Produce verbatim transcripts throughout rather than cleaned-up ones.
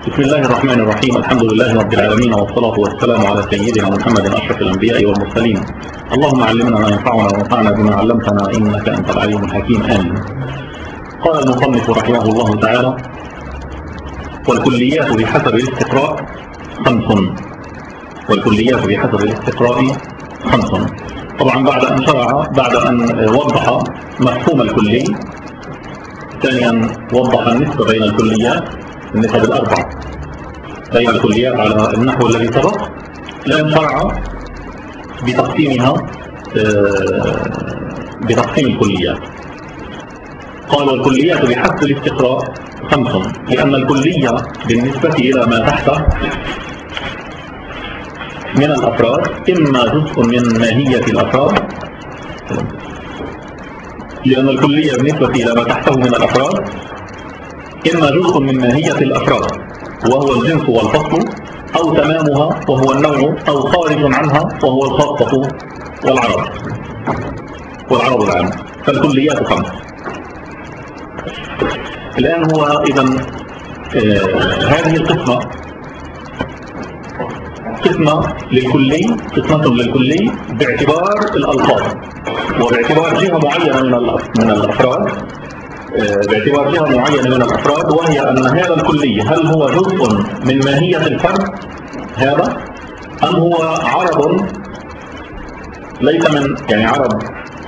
بسم الله الرحمن الرحيم. الحمد لله رب العالمين، والصلاة والسلام على سيدنا محمد أشرف الأنبياء والمرسلين. اللهم علمنا ما ينفعنا وانفعنا بما علمتنا إنك أنت العليم الحكيم. آمين. قال المصنف رحمه الله تعالى: والكليات بحسب الاستقراء خمس. والكليات بحسب الاستقراء خمس. طبعا بعد أن شرع بعد أن وضح مفهوم الكلي، ثانيا وضح النسبة بين الكليات، النسب الأربع بين الكليات على النحو الذي سبق، الآن شرع بتقسيمها بتقسيم الكليات. قال: والكليات بحسب الاستقراء خمس، لأن الكلية بالنسبة إلى ما تحته من الأفراد إما جزء من ماهية الأفراد، لأن الكلية بالنسبة إلى ما تحته من الأفراد إما جزء من ماهية الأفراد وهو الجنس والفصل، أو تمامها وهو النوع، أو خارج عنها وهو الخاصة والعرض والعرض العام. فالكليات خمس. الآن هو إذن آه هذه القسمة قسمة للكلي قسمة للكلي باعتبار الألفاظ، وباعتبار جهة معينة من الأفراد باعتبار جهة معينة من الأفراد وهي أن هذا الكلي هل هو جزء من ماهية الفرد هذا، أم هو عرض ليس من يعني عرض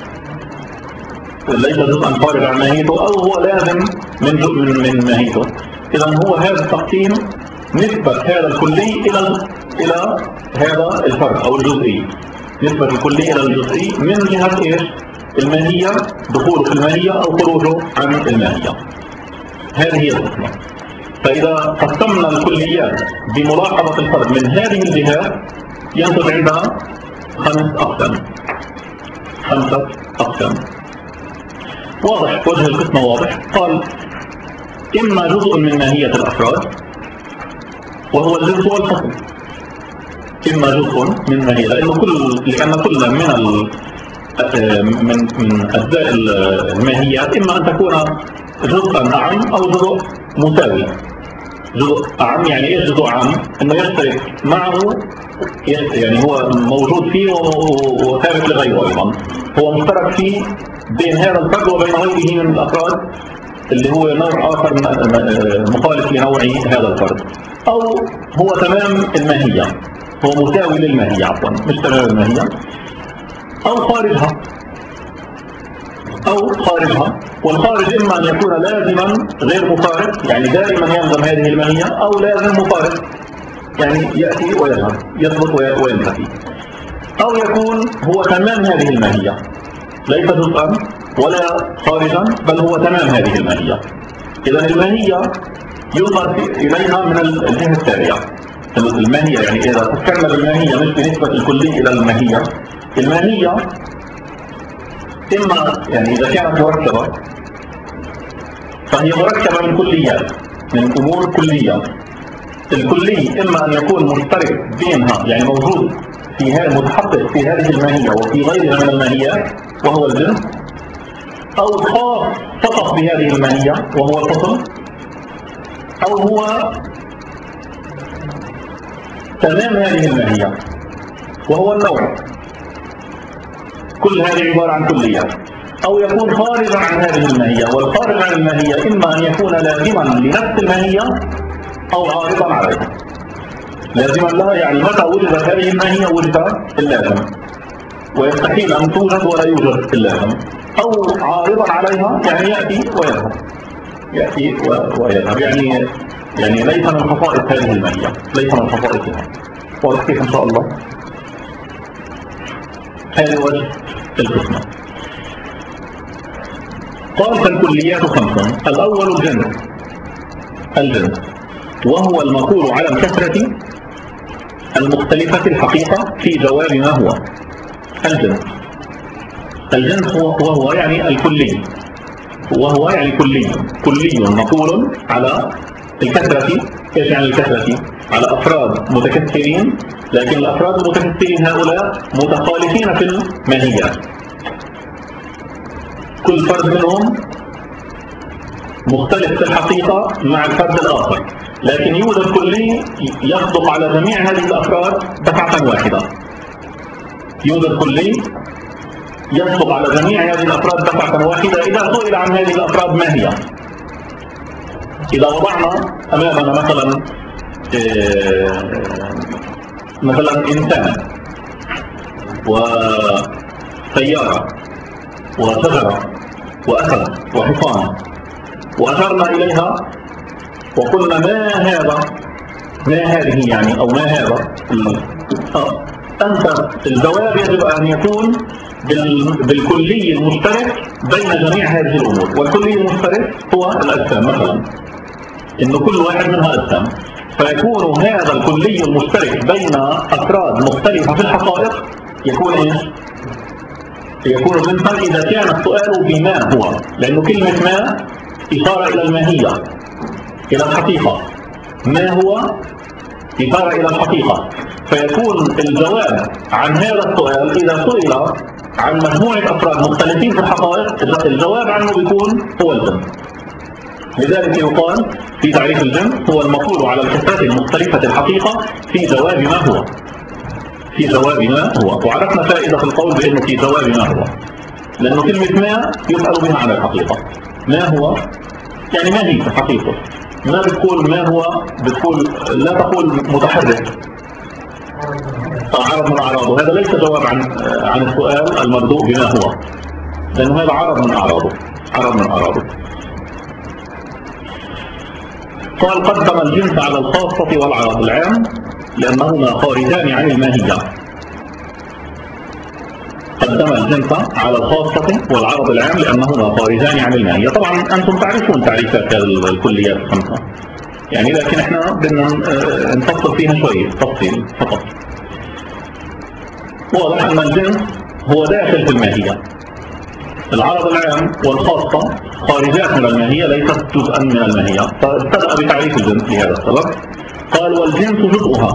ليس جزءا خارج عن ماهيته، أو هو لازم من جزء من, من ماهيته. إذن هو هذا التقسيم نسبة هذا الكلي إلى إلى هذا الفرد أو الجزئي، نسبة الكلي إلى الجزئي من جهة إيش؟ الماهية، دخوله في الماهية أو خروجه عن الماهية. هذه هي القسمة. فإذا قسمنا الكليات بملاحظة الفرد من هذه الجهات ينتج عندنا خمس أقسام خمسة أقسام. واضح وجه القسمة واضح. قال: إما جزء من ماهية الأفراد وهو الجنس والفصل. إما جزء من ماهية، لأن كل لأن كل من ال من من أجزاء الماهيات إما أن تكون جزءا أعم أو جزء مساوي. جزء أعم يعني إيش جزء أعم؟ إنه يشترك معه، يعني هو موجود فيه وثابت لغيره أيضا، هو مشترك فيه بين هذا الفرد وبين غيره من الأفراد اللي هو نوع آخر مخالف لنوع هذا الفرد، أو هو تمام الماهية، هو مساوي للماهية عفوا مش تمام الماهية، أو خارجها أو خارجها والخارج إما أن يكون لازما غير مفارق، يعني دائما يلزم هذه الماهية، أو لازم مفارق، يعني يأتي ويذهب، يثبت وينتهي، أو يكون هو تمام هذه الماهية ليس جزءا ولا خارجا، بل هو تمام هذه الماهية. إذن الماهية ينظر إليها من الجهة التالية. الماهية يعني إذا فكرنا بالماهية مش بنسبة الكلي إلى الماهية، الماهية إما يعني إذا كانت مركبة فهي مركبة من كليات، من أمور كلية. الكلي إما أن يكون مشترك بينها يعني موجود في هذا متحقق في هذه الماهية وفي غيرها من الماهيات وهو الجنس، أو خاص فقط بهذه الماهية وهو الفصل، أو هو تمام هذه الماهية وهو النوع. كل هذه عبارة عن كليات. أو يكون خارجا عن هذه الماهية، والخارج عن الماهية إما أن يكون لازما لنفس الماهية أو عارضا عليها. لازما لها يعني متى وجدت هذه الماهية وجد اللازم، ويستحيل أن توجد ولا يوجد اللازم. أو عارضا عليها يعني يأتي ويذهب، يأتي ويذهب، يعني يعني ليس من خصائص هذه الماهية، ليس من خصائصها. واضح كيف إن شاء الله؟ هذا وجه القسمة. قال: فالكليات خمس. الأول الجنس الجنس وهو المقول على الكثرة المختلفة الحقيقة في جواب ما هو الجنس. الجنس وهو يعني الكلي، وهو يعني كلي كلي مقول على الكثرة. ايش يعني الكثرة؟ على أفراد متكثرين، لكن الأفراد المتكثرين هؤلاء متخالفين في الماهيات. كل فرد منهم مختلف في الحقيقة مع الفرد الآخر، لكن يوجد كلي يصدق على جميع هذه الأفراد دفعة واحدة. يوجد كلي يصدق على جميع هذه الأفراد دفعة واحدة إذا سئل عن هذه الأفراد ما هي. إذا وضعنا أمامنا مثلا مثلا إنسان وسيارة وشجرة وأسد وحصان وأشرنا إليها وقلنا ما هذا، ما هذه يعني، أو ما هذا، أنت الجواب يجب أن يكون بالكلي المشترك بين جميع هذه الأمور، والكلي المشترك هو الأجسام مثلا، إنه كل واحد منها أجسام، فيكون هذا الكلي المشترك بين أفراد مختلفة في الحقائق يكون إيش؟ يكون جنسا إذا كان السؤال بما هو، لأنه كلمة ما إشارة إلى الماهية، إلى الحقيقة. ما هو إشارة إلى الحقيقة، فيكون الجواب عن هذا السؤال إذا سئل عن مجموعة أفراد مختلفين في الحقائق الجواب عنه بيكون هو الجنس. لذلك يقال في تعريف الجنس هو المقول على الكثرة المختلفة الحقيقة في جواب ما هو، في جواب ما هو. وعرفنا فائدة القول بأنه في جواب ما هو، لأنه كلمة ما يسأل بها عن الحقيقة. ما هو يعني ما هي الحقيقة، ما بتقول ما هو، بتقول لا تقول متحرك عرض من أعراضه. هذا ليس جواب عن عن السؤال المبدوء بما هو، لأنه هذا عرض من أعراضه، عرض من أعراضه. قال قدم الجنس على الخاصة والعرض العام لأنهما خارجان عن الماهية. قدم الجنس على الخاصة والعرض العام لأنهما خارجان عن الماهية. طبعا أنتم تعرفون تعريفات الكليات الخمسة يعني، لكن احنا بدنا نفصل فيها شوية تفصيل فقط. واضح أن الجنس هو داخل في الماهية، العرض العام والخاصة خارجات من الماهية ليست جزءا من الماهية، فابتدأ بتعريف الجنس لهذا السبب. قال والجنس جزءها.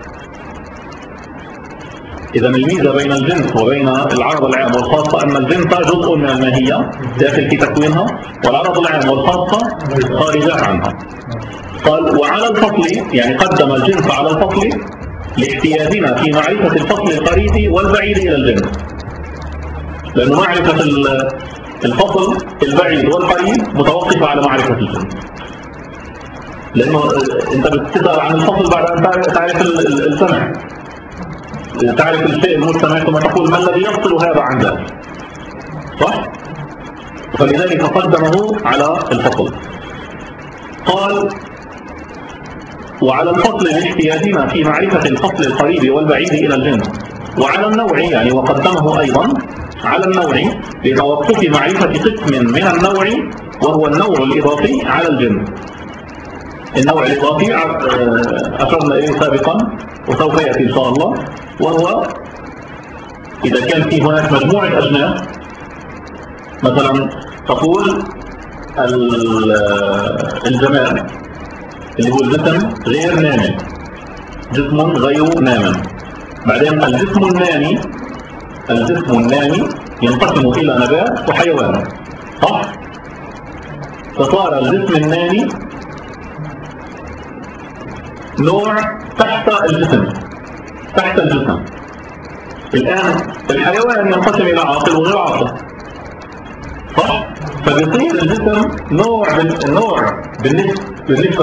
إذا الميزة بين الجنس وبين العرض العام والخاصة أن الجنس جزء من الماهية داخل في تكوينها، والعرض العام والخاصة خارجات عنها. قال وعلى الفصل، يعني قدم الجنس على الفصل لاحتياجنا في معرفة الفصل القريب والبعيد إلى الجنس، لأنه معرفة الفصل البعيد والقريب متوقفة على معرفة الجنس. لأنه أنت بتسأل عن الفصل بعد أن تعرف السمع، تعرف الشيء المستمع ثم تقول ما الذي يفصل هذا عن ذلك، صح؟ فلذلك قدمه على الفصل. قال وعلى الفصل لاحتياجنا في معرفة الفصل القريب والبعيد إلى الجنس، وعلى النوع، يعني وقدمه أيضا على النوع لتوقف معرفة قسم من النوع وهو النوع الإضافي على الجنس. النوع الإضافي أشرنا إليه سابقا وسوف يأتي إن شاء الله، وهو إذا كان في هناك مجموعة أجناس، مثلا تقول الجمال اللي هو الجسم غير نامي، جسم غير نامي. بعدين الجسم النامي، الجسم النامي ينقسم إلى نبات وحيوان، صح؟ فصار الجسم النامي نوع تحت الجسم، تحت الجسم. الآن الحيوان ينقسم إلى عاقل وغير عاقل، صح؟ فبيصير الجسم نوع نوع بالنسبة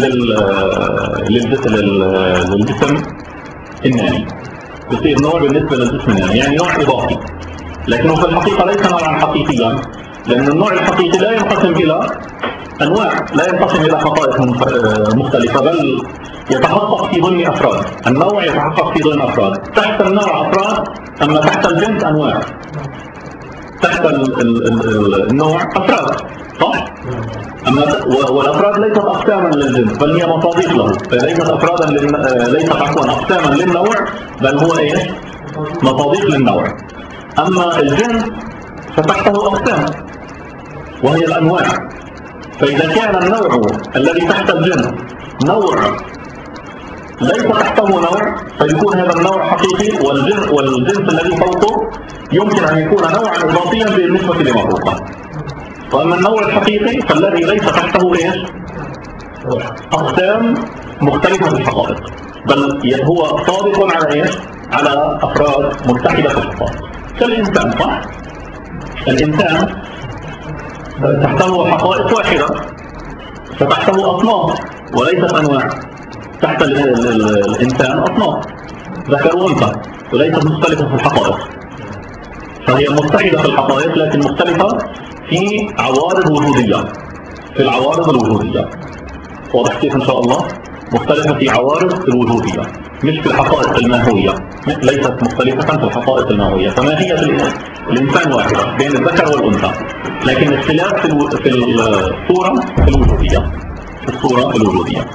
للجسم النامي، يصير نوع بالنسبة للجسم النامي، يعني نوع إضافي، لكنه في الحقيقة ليس نوعا حقيقيا، لأن النوع الحقيقي لا ينقسم إلى أنواع، لا ينقسم إلى حقائق مختلفة، بل يتحقق في ضمن أفراد. النوع يتحقق في ضمن أفراد، تحت النوع أفراد، أما تحت الجنس أنواع، تحت النوع أفراد، صح؟ أما والأفراد ليست أقساما للجنس بل هي مصادق له، فليست أفرادا لل... ليست عفوا أقساما للنوع، بل هو إيش؟ مصادق للنوع. أما الجنس فتحته أقسام وهي الأنواع، فإذا كان النوع الذي تحت الجنس نوع ليس تحته نوع فيكون هذا النوع حقيقي، والجنس, والجنس الذي فوقه يمكن أن يكون نوعا إضافيا بالنسبة لما فوقه. وأما النوع الحقيقي فالذي ليس تحته إيش؟ أقسام مختلفة في الحقائق، بل هو صادق على إيش؟ على أفراد متحدة في الحقائق. كالإنسان، صح؟ الإنسان تحته حقائق واحدة فتحته أصناف وليست أنواع. تحت ال ال ال الإنسان أصناف ذكر وأنثى وليست مختلفة في الحقائق، فهي متحدة في الحقائق لكن مختلفة في عوارض وجودية، في العوارض الوجودية. واضح كيف إن شاء الله؟ مختلفة في عوارض الوجودية مش في الحقائق الماهوية، ليست مختلفة في الحقائق الماهوية. فماهية الإنسان واحدة بين الذكر والأنثى، لكن اختلاف في الصورة الوجودية، في الصورة الوجودية.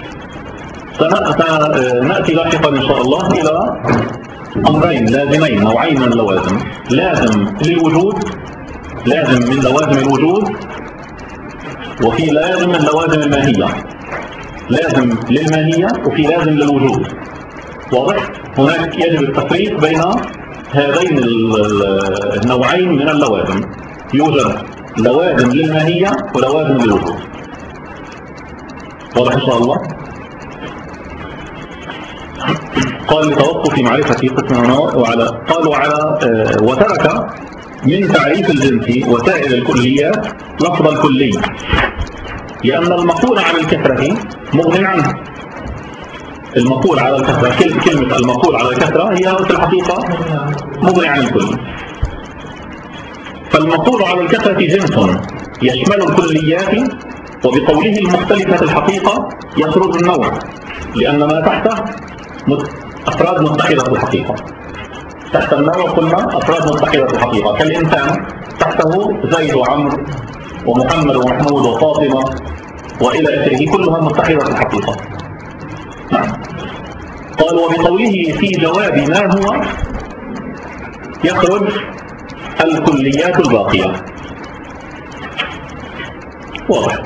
سنأتي لاحقا إن شاء الله إلى أمرين لازمين، نوعين من اللوازم: لازم للوجود، لازم من لوازم الوجود، وفي لازم من لوازم الماهية، لازم للماهية وفي لازم للوجود. واضح؟ هناك يجب التفريق بين هذين النوعين من اللوازم. يوجد لوازم للماهية ولوازم للوجود. واضح إن شاء الله؟ قال لتوقف معرفة قسم وعلى قال وعلى آه وترك من تعريف الجنس وسائر الكليات لفظ الكلي، لأن المقول على الكثرة مغن عنه. المقول على الكثرة، كلمة المقول على الكثرة هي في الحقيقة مغن عن الكل. فالمقول على الكثرة جنس يشمل الكليات، وبقوله المختلفة الحقيقة يخرج النوع، لأن ما تحته أفراد متحدة في الحقيقة. تحت النوع قلنا أفراد متحدة في الحقيقة، كالإنسان تحته زيد وعمرو ومحمد ومحمود وفاطمة وإلى آخره، كلها متحدة في الحقيقة. قال وبقوله في جواب ما هو يخرج الكليات الباقية. واضح.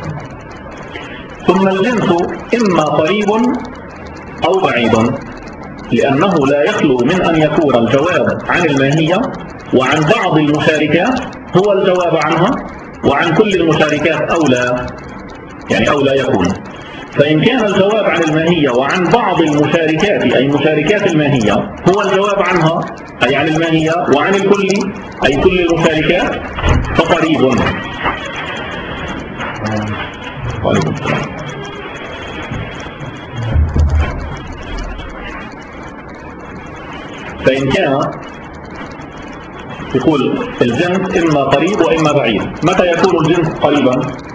ثم الجنس إما قريب أو بعيد، لأنه لا يخلو من أن يكون الجواب عن الماهية وعن بعض المشاركات هو الجواب عنها، وعن كل المشاركات أو لا، يعني أو لا يكون. فإن كان الجواب عن الماهية وعن بعض المشاركات أي مشاركات الماهية هو الجواب عنها أي عن الماهية، وعن الكل أي كل المشاركات، فقريب. وعليكم السلام. فإن كان يقول الجنس إما قريب وإما بعيد. متى يكون الجنس قريبا؟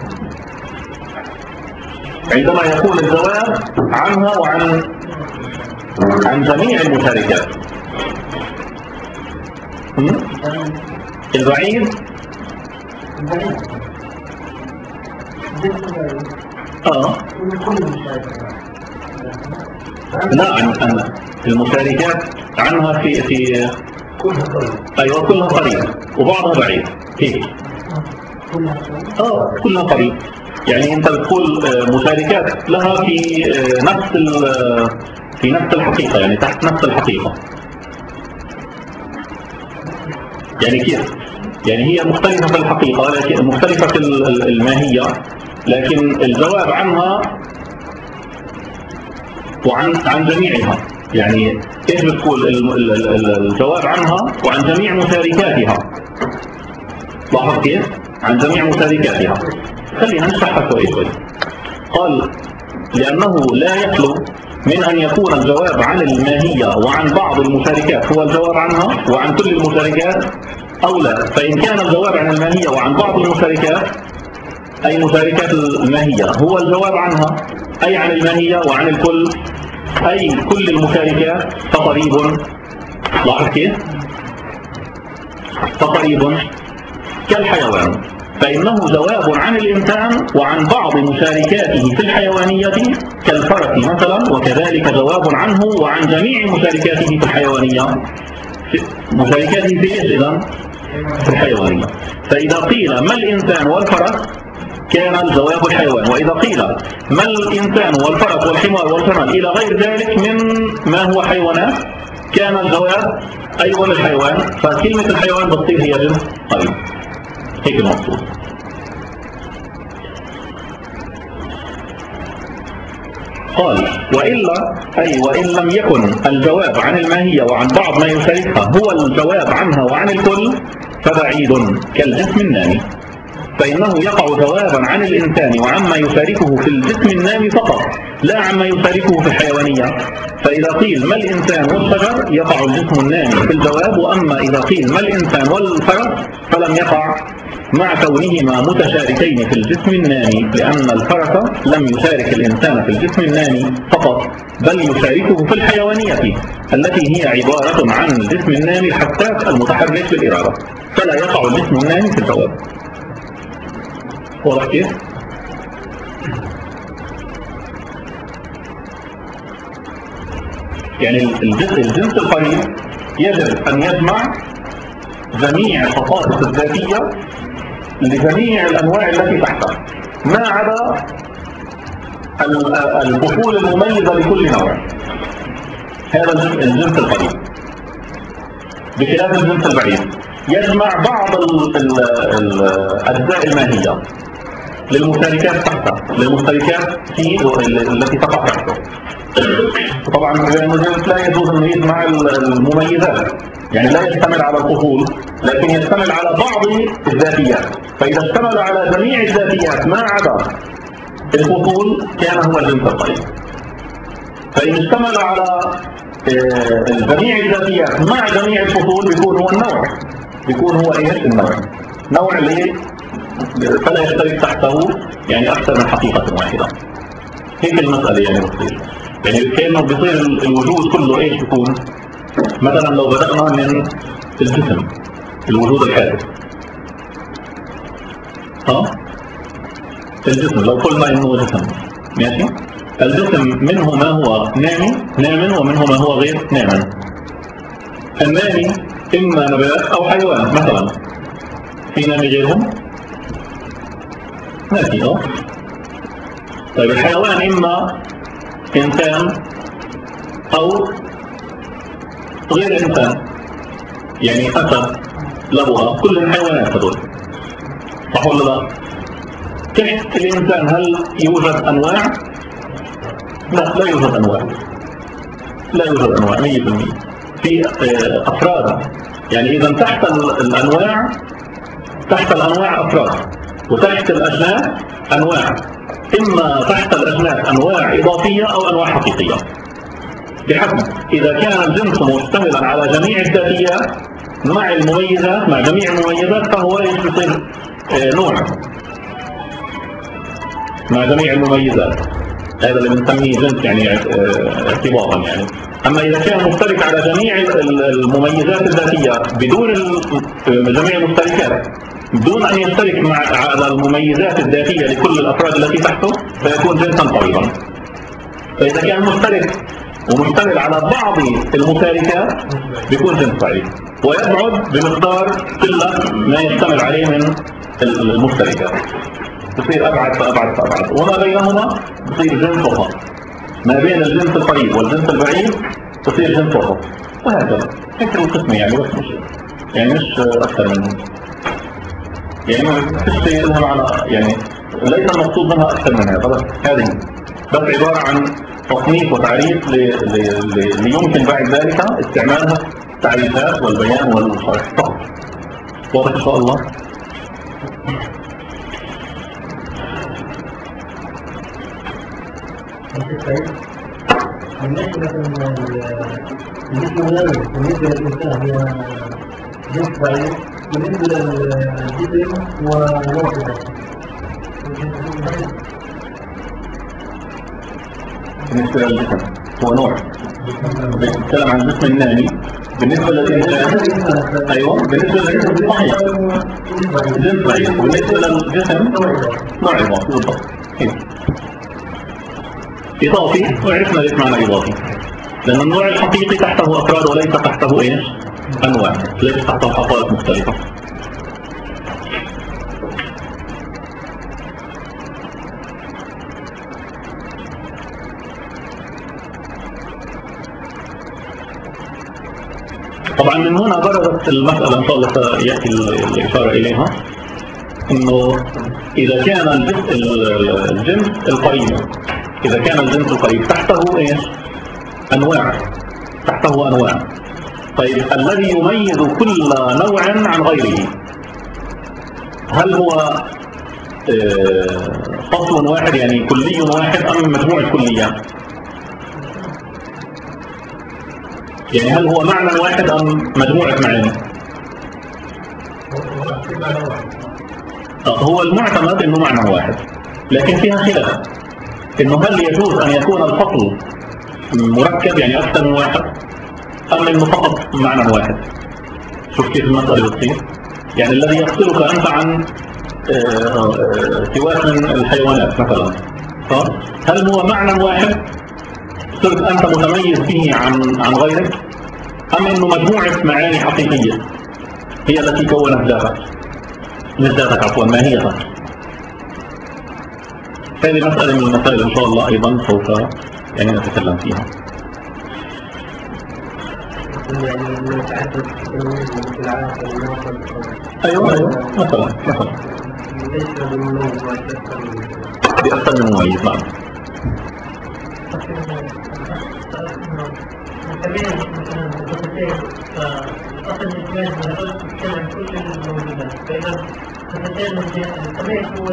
عندما يكون الجواب عنها وعن عن جميع المشاركات. البعيد اه لا، عن عن المشاركات عنها في في ايوه كلها قريب وبعضها بعيد. هيك اه كلها قريب، يعني انت بتقول مشاركات لها في نفس في نفس الحقيقة، يعني تحت نفس الحقيقة. يعني كيف؟ يعني هي مختلفة في الحقيقة لكن مختلفة في الماهية، لكن الجواب عنها وعن عن جميعها. يعني كيف بتقول الجواب عنها وعن جميع مشاركاتها؟ لاحظ كيف؟ عن جميع مشاركاتها. خلينا نشرحها شوي شوي. قال لأنه لا يخلو من أن يكون الجواب عن الماهية وعن بعض المشاركات هو الجواب عنها، وعن كل المشاركات أو لا. فإن كان الجواب عن الماهية وعن بعض المشاركات أي مشاركات الماهية هو الجواب عنها أي عن الماهية وعن الكل أي كل المشاركات، فقريب. لاحظ كيف؟ فقريب كالحيوان، فإنه جواب عن الإنسان وعن بعض مشاركاته في الحيوانية كالفرس مثلا، وكذلك جواب عنه وعن جميع مشاركاته في الحيوانية. مشاركاته في إيش إذن؟ في الحيوانية. فإذا قيل ما الإنسان والفرس كان الجواب الحيوان، وإذا قيل ما الإنسان والفرس والحمار والجمل إلى غير ذلك من ما هو حيوانات كان الجواب أيضا الحيوان. فكلمة الحيوان بتصير هي جنس قريب. هيك المقصود. قال وإلا أي وإن لم يكن الجواب عن الماهية وعن بعض ما يشاركها هو الجواب عنها وعن الكل فبعيد كالجسم النامي، فإنه يقع جوابا عن الإنسان وعما يشاركه في الجسم النامي فقط لا عما يشاركه في الحيوانية. فإذا قيل ما الإنسان والشجر يقع الجسم النامي في الجواب، وأما إذا قيل ما الإنسان والفرس فلم يقع مع كونهما متشاركين في الجسم النامي، لأن الفرس لم يشارك الإنسان في الجسم النامي فقط بل يشاركه في الحيوانية التي هي عبارة عن الجسم النامي الحساس المتحرك بالإرادة، فلا يقع الجسم النامي في الجواب. واضح كيف؟ يعني الجنس القريب يجب أن يجمع جميع الخصائص الذاتية لجميع الأنواع التي تحته ما عدا الفصول المميزة لكل نوع. هذا الجنس القريب، بخلاف الجنس البعيد يجمع بعض الأجزاء الماهية للمشتركات تحته، للمشتركات فيه التي تقع تحته. طبعا الجنس لا يجوز أن يجمع المميزات، يعني لا يشتمل على الفصول لكن يشتمل على بعض الذاتيات، فإذا اشتمل على جميع الذاتيات ما عدا الفصول كان هو الجنس القريب. فإن اشتمل على جميع الذاتيات مع جميع الفصول بيكون هو النوع، بيكون هو ايش النوع، نوع ليه فلا يشترك تحته يعني أكثر من حقيقة واحدة. هيك المسألة يعني بتصير، يعني كأنه بيصير الوجود كله ايش بيكون. مثلا لو بدأنا من الجسم، الوجود الحادث، ها الجسم لو قلنا انه جسم ماشي، الجسم منه ما هو نامي نام ومنه ما هو غير نام. النامي اما نبات او حيوان، مثلا في نامي غيرهم ماشي اه. طيب الحيوان اما انسان او غير انسان، يعني اسد لبغة، كل الحيوانات هذول صح ولا لا؟ تحت الانسان هل يوجد انواع؟ لا لا يوجد انواع، لا يوجد انواع مية بالمية في افراد. يعني اذا تحت الانواع تحت الانواع افراد، وتحت الاجناس انواع، اما تحت الاجناس انواع اضافيه او انواع حقيقيه بحسب. اذا كان الجنس مشتملا على جميع الذاتيات مع المميزات، مع جميع المميزات، فهو يصير نوع مع جميع المميزات، هذا اللي بنسميه جنس يعني ارتباطا يعني. اما اذا كان مشترك على جميع المميزات الذاتيه بدون جميع المشتركات، بدون ان يشترك مع على المميزات الذاتيه لكل الافراد التي تحته، فيكون جنسا قريبا. فاذا كان مشترك ومشتمل على بعض المشاركات بيكون جنس بعيد، ويبعد بمقدار قله ما يشتمل عليه من المشتركات، تصير أبعد فأبعد فأبعد، وما بينهما تصير جنس وسط. ما بين الجنس القريب والجنس البعيد تصير جنس وسط، وهكذا. هيك القسمة يعني، بس مش يعني مش أكثر من يعني ما فيش شيء لها معنى، يعني ليس المقصود منها أكثر من هذا، بس هذه بس عبارة عن تصنيف وتعريف ليمكن بعد ذلك استعمالها التعريفات والبيان والشرح فقط. واضح إن شاء الله؟ بالنسبة بالنسبة للإنسان هو جنس بعيد، بالنسبة للجسم هو نوع بالنسبة للجسم هو نوع، بنتكلم عن الجسم النامي. بالنسبة للإنسان أيوة، بالنسبة للجسم صحيح جنس بعيد، وبالنسبة للجسم نوع إضافي بالضبط. إضافي، وعرفنا ليش معنى إضافي، لأن النوع الحقيقي تحته أفراد وليس تحته إيش؟ أنواع، ليس تحته خصائص مختلفة. طبعا من هنا برزت المسألة إن شاء الله سيأتي الإشارة إليها، إنه إذا كان الجنس القريب إذا كان الجنس القريب تحته إيش؟ أنواع، تحته أنواع. طيب الذي يميز كل نوع عن غيره هل هو فصل واحد يعني كلي واحد أم مجموعة كليات؟ يعني هل هو معنى واحد أم مجموعة معاني؟ هو المعتمد أنه معنى واحد، لكن فيها خلاف أنه هل يجوز أن يكون الفصل مركب يعني أكثر من واحد أم أنه فقط معنى واحد؟ شوف كيف المسألة بتصير. يعني الذي يفصلك أنت عن سواء من الحيوانات مثلا، هل هو معنى واحد صرت أنت متميز به عن عن غيرك أم أنه مجموعة معاني حقيقية هي التي كونت ذاتك مش ذاتك عفوا ماهيتك؟ هذه مسألة من المسائل إن شاء الله أيضا سوف يعني نتكلم فيها. أيوة أيوة مثلا مثلا بأكثر من مميز. نعم. أصل الإجماع من تتكلم كل الموجودات، فإذا تتكلم الإجماع هو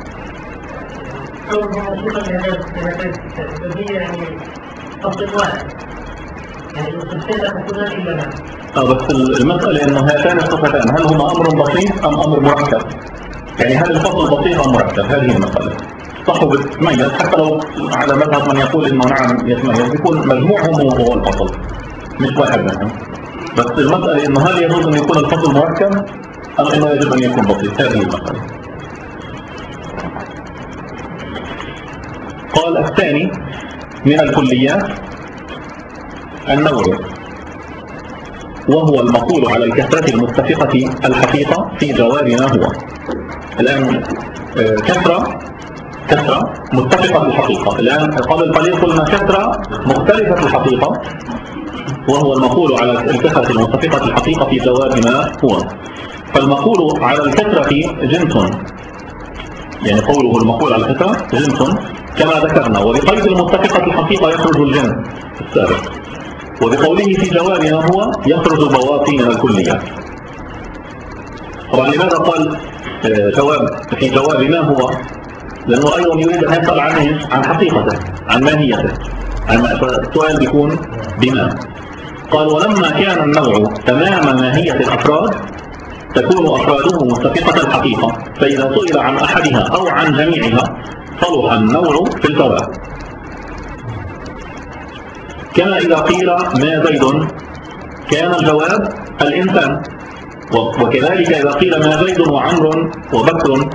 كونه موجودا لهذا الكتاب هي يعني فصل واحد يعني الصفتين لا تكونان إلا لا. اه بس المسألة إنه هاتان الصفتان هل هما أمر بسيط أم أمر مركب؟ يعني هل الفصل بسيط أم مركب؟ هذه المسألة. صحوا بتتميز حتى لو على مذهب من يقول إنه نعم يتميز يكون مجموعهم هو الفصل مش واحد منهم. بس المسألة إنه هل يجوز أن يكون الفصل مركب أم إنه يجب أن يكون بسيط؟ هذه المسألة. قال الثاني من الكليات النوع، وهو المقول على الكثرة المتفقة الحقيقة في جواب ما هو. الآن كثرة كثرة متفقة الحقيقة، الآن قبل قليل قلنا كثرة مختلفة الحقيقة، وهو المقول على الكثرة المتفقة الحقيقة في جواب ما هو. فالمقول على الكثرة جنس، يعني قوله المقول على الكثرة جنس كما ذكرنا، وبقيد المتفقة الحقيقة يخرج الجنس السابق، وبقوله في جواب ما هو يخرج البواطن من الكليات. طبعا لماذا قال جواب في جواب ما هو؟ لأنه أيضا يريد أن يسأل عن عن حقيقته عن ماهيته، السؤال بيكون بما. قال ولما كان النوع تمام ماهية الأفراد تكون أفراده متفقة الحقيقة، فإذا سئل عن أحدها أو عن جميعها صلح النوع في الجواب. كما إذا قيل ما زيد كان الجواب الإنسان، وكذلك إذا قيل ما زيد وعمر وبكر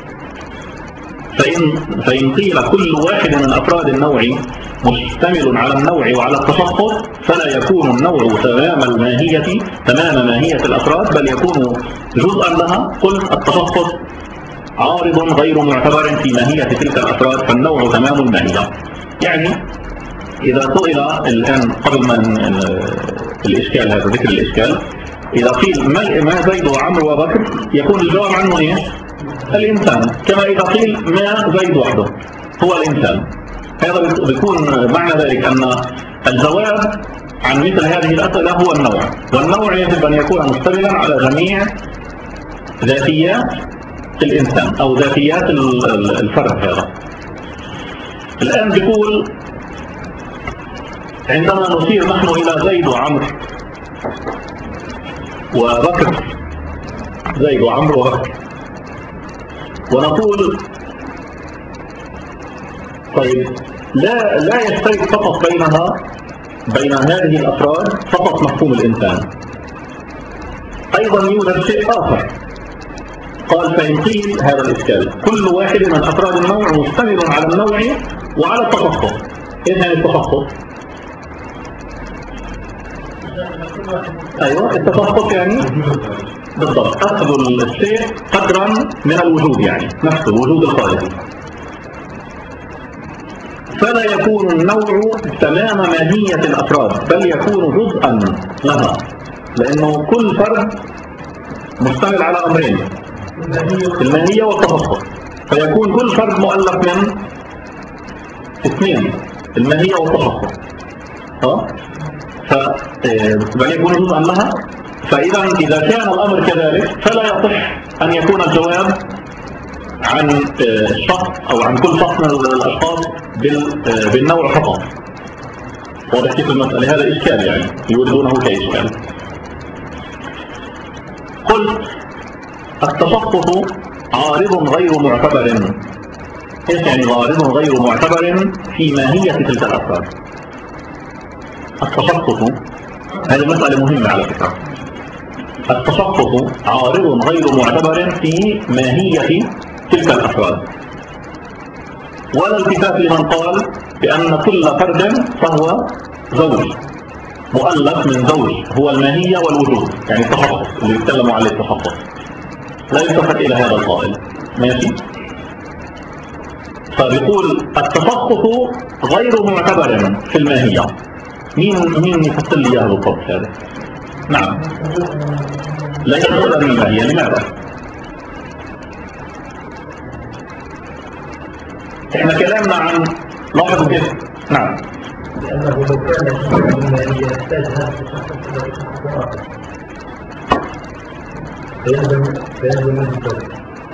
فإن, فإن قيل كل واحد من أفراد النوع مشتمل على النوع وعلى التشخص فلا يكون النوع تمام الماهية تمام ماهية الأفراد، بل يكون جزءا لها. قلت التشخص عارض غير معتبر في ماهية تلك الأفراد، فالنوع تمام الماهية. يعني إذا سئل الآن قبل من الإشكال هذا ذكر الإشكال، إذا قيل ما زيد وعمر وبكر يكون الجواب عنه إيش؟ الإنسان. كما إذا قيل ما زيد وحده هو الإنسان. هذا بيكون معنى ذلك أن الجواب عن مثل هذه الأسئلة هو النوع، والنوع يجب أن يكون مشتملا على جميع ذاتيات الإنسان أو ذاتيات الفرد. هذا الآن بيقول عندما نصير نحن إلى زيد وعمر وبكر، زيد وعمر وبكر، ونقول طيب لا لا يشترك فقط بينها بين هذه الأفراد فقط مفهوم الإنسان، أيضا يوجد شيء آخر. قال فإن قيل هذا الإشكال كل واحد من أفراد النوع مشتمل على النوع وعلى التخصص. إيه هذا التخصص؟ أيوة التخصص يعني بالضبط أخذ الشيء قدرا من الوجود، يعني نفسه الوجود الخارجي. فلا يكون النوع تمام ماهية الأفراد بل يكون جزءا لها، لأنه كل فرد مشتمل على أمرين، الماهية والتخصص، فيكون كل فرد مؤلف من اثنين، الماهية والتخصص. ها؟ فبعدين يكون جزءا لها. فإذا إذا كان الأمر كذلك فلا يصح أن يكون الجواب عن الشخص أو عن كل شخص من الأشخاص بالنوع فقط. واضح كيف المسألة؟ هذا إشكال يعني يوردونه كإشكال. قلت التشخص عارض غير معتبر. ايش يعني عارض غير معتبر في ماهية تلك الأفراد؟ التشخص، هذه مسألة مهمة على فكرة. التشخص عارض غير معتبر في ماهية تلك الأفراد، ولا التفات لمن قال بأن كل فرد فهو زوج مؤلف من زوج هو الماهية والوجود، يعني التخصص اللي يتكلموا عليه التخصص. لا يلتفت إلى هذا القائل. ماشي؟ فبيقول التخصص غير معتبر في الماهية. مين مين يفصل لي اياه بالضبط هذا؟ نعم. لا يعتبر من الماهية. لماذا؟ احنا كلامنا عن لاحظوا كيف؟ نعم. لأنه لو كان شيء من الماهية يحتاج هذا التشخص إلى تشخص آخر فيلزم فيلزم منه التوجيه.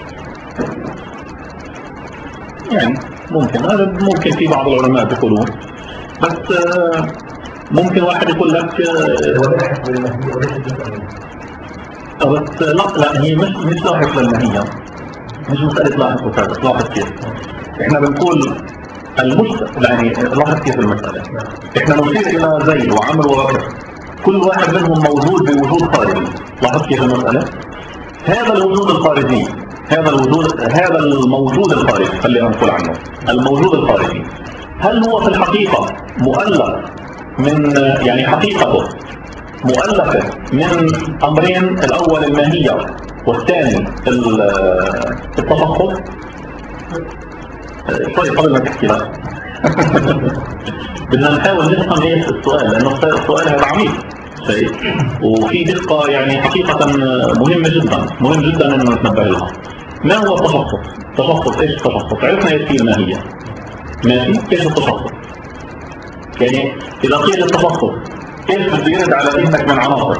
يعني ممكن هذا ممكن في بعض العلماء يقولون، بس ممكن واحد يقول لك هو لاحق للماهية وليس جزءا منه. بس لا لا هي مش مش لاحق للماهية، مش مسألة لاحق وكذا. لاحظ كيف؟ احنا بنقول المشت يعني لاحظ كيف المسألة. احنا نشير إلى زيد وعمر وبكر، كل واحد منهم موجود بوجود خارجي. لاحظ كيف المسألة؟ هذا الوجود الخارجي، هذا الوجود هذا الموجود الخارجي خلينا نقول عنه الموجود الخارجي، هل هو في الحقيقة مؤلف من يعني حقيقته مؤلفة من أمرين، الأول الماهية والثاني التفقد؟ طيب قبل ما تحكي لا بدنا نحاول نفهم ايش السؤال، لأنه السؤال هذا عميق شيء وفي دقة يعني حقيقة مهمة جدا، مهم جدا أن نتنبه لها. ما هو التشخص؟ التشخص ايش التشخص؟ عرفنا ايش فيه الماهية. ماشي؟ ايش التشخص؟ يعني إذا قيل التشخص ايش بده يرد على ذهنك من عناصر؟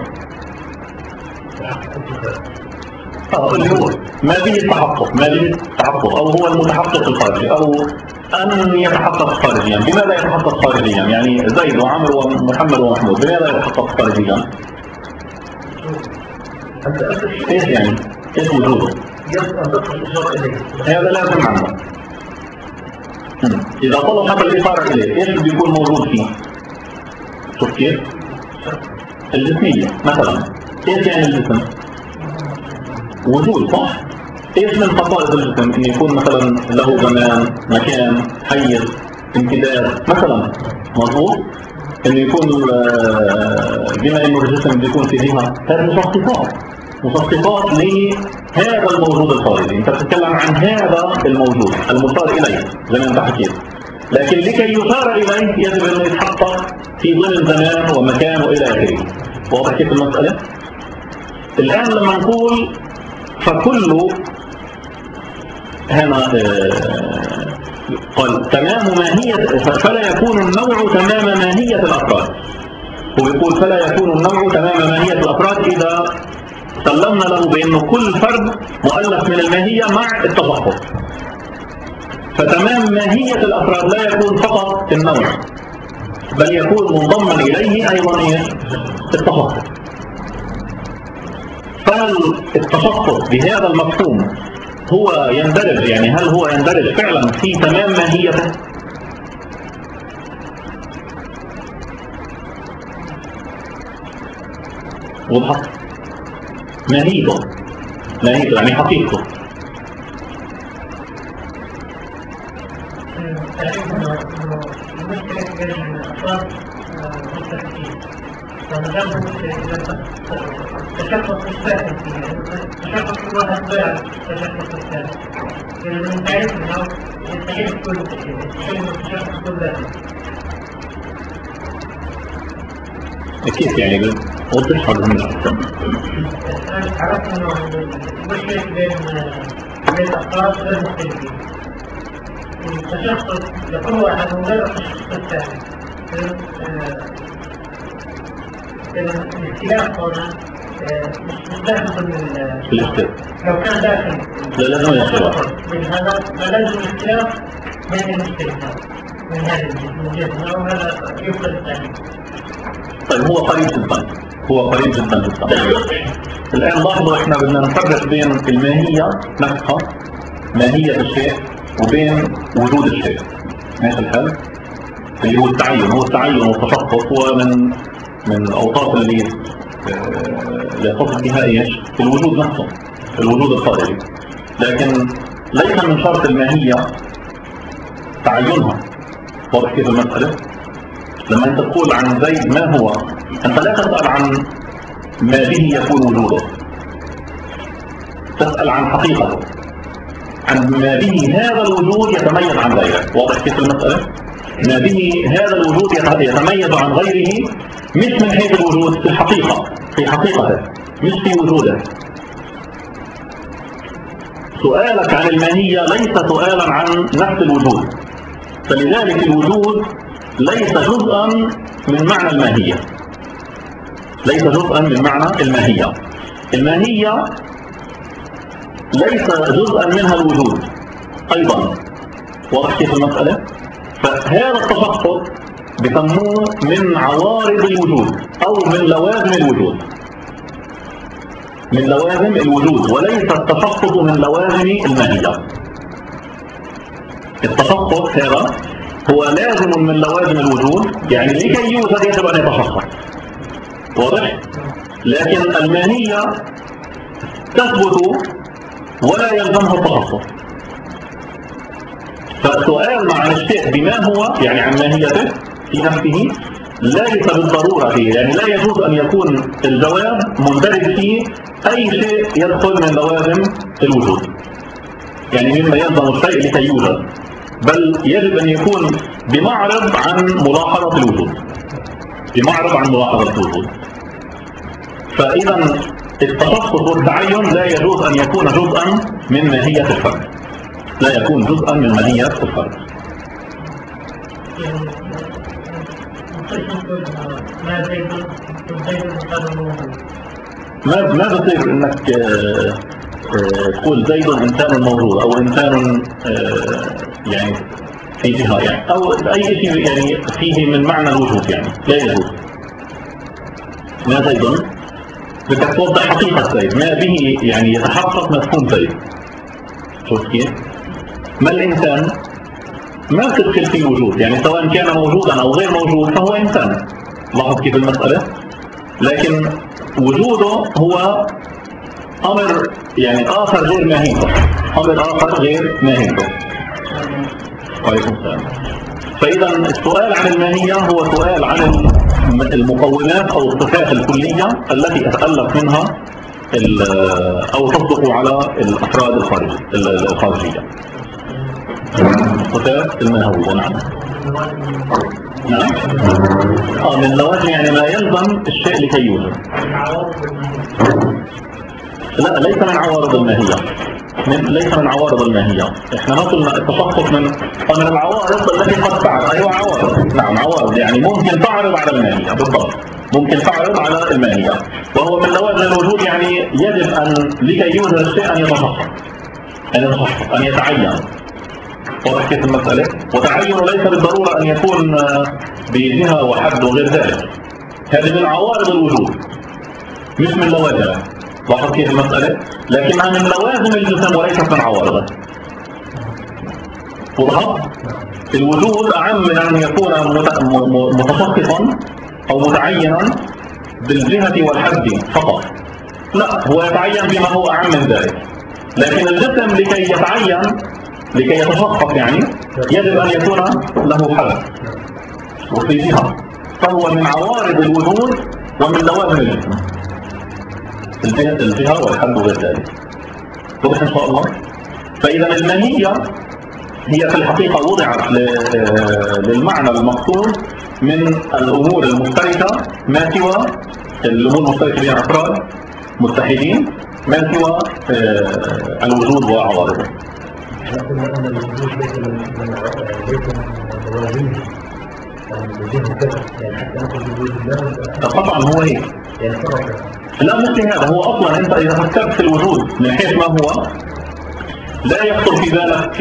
اه اللي هو ماهية التحقق، ماهية التحقق او هو المتحقق الخارجي او ان يتحقق خارجيا. بماذا يتحقق خارجيا؟ يعني زيد وعمر ومحمد ومحمود بماذا يتحقق خارجيا؟ ايش يعني؟ ايش وجوده؟ هذا لازم عنه. اذا طلب الاشاره اليه ايش بده يكون موجود فيه؟ شوف كيف؟ الجسمية مثلا. ايش يعني الجسم؟ وجود، صح؟ ايش من خصائص الجسم؟ ان يكون مثلا له زمان، مكان، حيز، امتداد مثلا. مظبوط؟ انه يكون بما انه الجسم بيكون في جهة، هذه مشخصات مشخصات لهذا الموجود الخارجي. انت بتتكلم عن هذا الموجود المشار اليه زي ما انت حكيت، لكن لكي يشار اليه يجب انه يتحقق في ضمن زمان ومكان والى اخره. واضح كيف المسألة؟ الان لما نقول فكل هنا قال تمام ماهية، فلا يكون النوع تمام ماهية الافراد. هو يقول فلا يكون النوع تمام ماهية الافراد اذا سلمنا له بانه كل فرد مؤلف من الماهية مع التفقد. فتمام ماهية الافراد لا يكون فقط النوع، بل يكون منضما اليه ايضا التفقد. فهل التفقد بهذا المفهوم هو يندرج، يعني هل هو يندرج فعلا في تمام ماهيته؟ وضحت ماهيته، ماهيته يعني حقيقته. المشكلة بين الأفراد مختلفين، فمدام تشخص الثاني تشخص كل واحد ضيع تشخص الثاني، من تعرف أنه يستحيل كل يستحيل تشخص كل ذاته. كيف يعني؟ وضح هذا من الأفكار. أنا عرفت أنه المشكلة بين بين الأفراد غير مختلفين، التشخص يكون واحد مجرد التشخص الثاني. الاختلاف هنا مش داخل من الاختلاف لو كان داخل لا لازم يختلف من هذا فلازم الاختلاف بين المشتركات من هذا الجزء وهذا يفضل الثاني. طيب هو قريب جدا هو قريب جدا جدا. الآن لاحظوا احنا بدنا نفرق بين الماهية نفسها ماهية الشيء وبين وجود الشيء. ماشي الحال؟ اللي هو التعين هو التعين والتشخص هو من من الأوصاف اللي اللي يتصف بها ايش؟ الوجود نفسه الوجود الخارجي. لكن ليس من شرط الماهية تعينها. واضح كيف المسألة؟ لما انت تقول عن زيد ما هو انت لا تسأل عن ما به يكون وجوده، تسأل عن حقيقته، عن ما به هذا الوجود يتميز عن غيره. واضح كيف المسألة؟ ما به هذا الوجود يتميز عن غيره مش من حيث الوجود في الحقيقة في حقيقته مش في وجوده. سؤالك عن الماهية ليس سؤالا عن نفس الوجود، فلذلك الوجود ليس جزءا من معنى الماهية ليس جزءا من معنى الماهية. الماهية ليس جزءا منها الوجود أيضا. واضح كيف المسألة؟ فهذا التشخص بسموه من عوارض الوجود أو من لوازم الوجود من لوازم الوجود وليس التشخص من لوازم الماهية. التشخص هذا هو لازم من لوازم الوجود، يعني لكي يوجد يجب أن يتشخص. واضح؟ لكن الماهية تثبت ولا يلزمها التخصص. فالسؤال عن الشيء بما هو يعني عن ماهيته في نفسه ليس بالضرورة فيه، يعني لا يجوز أن يكون الجواب مندرج فيه أي شيء يدخل من لوازم الوجود، يعني مما يلزم الشيء لكي يوجد، بل يجب أن يكون بمعرض عن ملاحظة الوجود بمعرض عن ملاحظة الوجود. فإذا التخصص والتعين لا يجوز أن يكون جزءا من ماهية الفرد لا يكون جزءا من ماهية الفرد. ما ما بصير انك اه اه تقول زيد انسان موجود او انسان اه يعني في جهة يعني او اي شيء يعني فيه من معنى الوجود، يعني لا يجوز. ما زيد بدك توضح حقيقة زيد ما به يعني يتحقق مفهوم زيد. شوف كيف؟ ما الإنسان ما تدخل فيه الوجود، يعني سواء كان موجودا أو غير موجود فهو إنسان. لاحظ كيف المسألة؟ لكن وجوده هو أمر يعني آخر غير ماهيته أمر آخر غير ماهيته. وعليكم السلام. فإذا السؤال عن الماهية هو سؤال عن المقومات أو الصفات الكلية التي تتألف منها أو تصدق على الأفراد الخارجية. الصفات الماهوية. نعم نعم آه من لوازم يعني ما يلزم الشيء لكي يوجد. لا ليس من عوارض الماهية من ليس من عوارض الماهية. احنا نقول التشخص من من العوارض التي قد تعرض. ايوه عوارض. نعم عوارض يعني ممكن تعرض على الماهية. بالضبط ممكن تعرض على الماهية، وهو من لوازم الوجود يعني يجب ان لكي يوجد الشيء ان يتشخص ان يتشخص ان يتعين. واضح كيف المسألة؟ وتعينه ليس بالضرورة ان يكون بجهة وحد وغير ذلك. هذه من عوارض الوجود مش من لوازمه. لاحظ كيف المسألة؟ لكنها من لوازم الجسم وليست من عوارضه. وضحت؟ الوجود أعم من أن يكون متشخصا أو متعينا بالجهة والحد فقط. لا هو يتعين بما هو أعم من ذلك. لكن الجسم لكي يتعين لكي يتشخص يعني يجب أن يكون له حد وفي جهة، فهو من عوارض الوجود ومن لوازم الجسم الجهة الجهة والحد وغير ذلك. واضح إن شاء الله؟ فإذا الماهية هي في الحقيقة وضعت للمعنى المقصود من الأمور المشتركة ما سوى الأمور المشتركة بين أفراد متحدين ما سوى الوجود وعوارضه. نقول أن الوجود ليس من ليس من موازين يعني الوجود كذا يعني حتى نقول وجود الله طبعا هو هيك يعني فرق. لا مش هذا، هو اصلا انت اذا فكرت في الوجود من حيث ما هو لا يخطر في بالك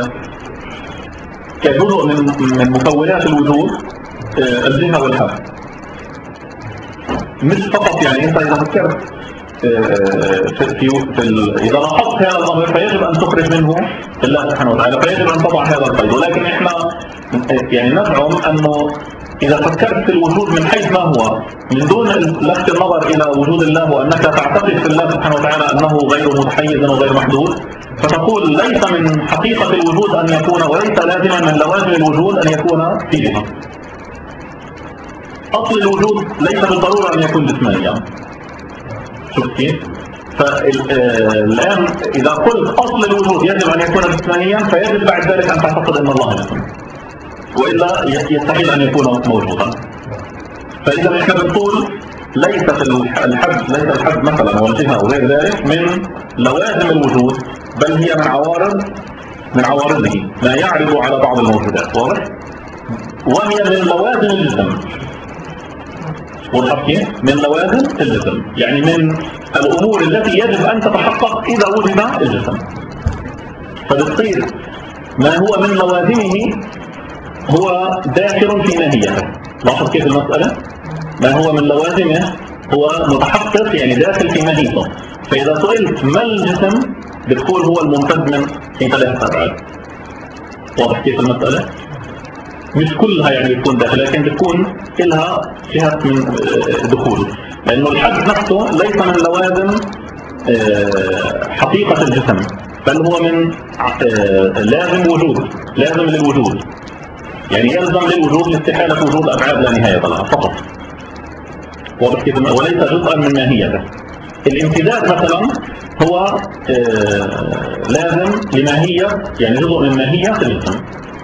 كجزء من من مكونات الوجود الجهه والحد. مش فقط يعني انت اذا فكرت في, في, في اذا لاحظت هذا الامر فيجب ان تخرج منه الله سبحانه وتعالى، فيجب ان تضع هذا القيد. ولكن احنا يعني نزعم انه اذا فكرت في الوجود من حيث ما هو من دون لفت النظر الى وجود الله وانك تعتقد في الله سبحانه وتعالى انه غير متحيز وغير محدود، فتقول ليس من حقيقه الوجود ان يكون وليس لازما من لوازم الوجود ان يكون في جهه. اصل الوجود ليس بالضروره ان يكون جسمانيا. شفت كيف؟ فالآن إذا قلت أصل الوجود يجب أن يكون جسمانيا فيجب بعد ذلك أن تعتقد أن الله جسم، وإلا يستحيل أن يكون موجودا. فإذا نحن بنقول ليس الحد ليس الحد مثلا والجهة وغير ذلك من لوازم الوجود، بل هي من عوارض من عوارضه ما يعرض على بعض الموجودات، واضح؟ وهي من لوازم الجسم، والحقيقة من لوازم الجسم، يعني من الأمور التي يجب أن تتحقق إذا وجد الجسم. فبتصير ما هو من لوازمه هو داخل في ماهيته. لاحظ كيف المسألة؟ ما هو من لوازمه هو متحقق يعني داخل في ماهيته. فإذا سئلت ما الجسم بتقول هو الممتد من في ثلاثة أبعاد. واضح كيف المسألة؟ مش كلها يعني بتكون داخل، لكن بتكون لها جهة من دخول، لأنه الحد نفسه ليس من لوازم حقيقة الجسم، بل هو من لازم وجود، لازم للوجود، يعني يلزم للوجود لاستحالة وجود أبعاد لا نهاية لها فقط، وليس جزءا من ماهيته. الامتداد مثلا هو لازم لماهية، يعني جزء من ماهية الجسم.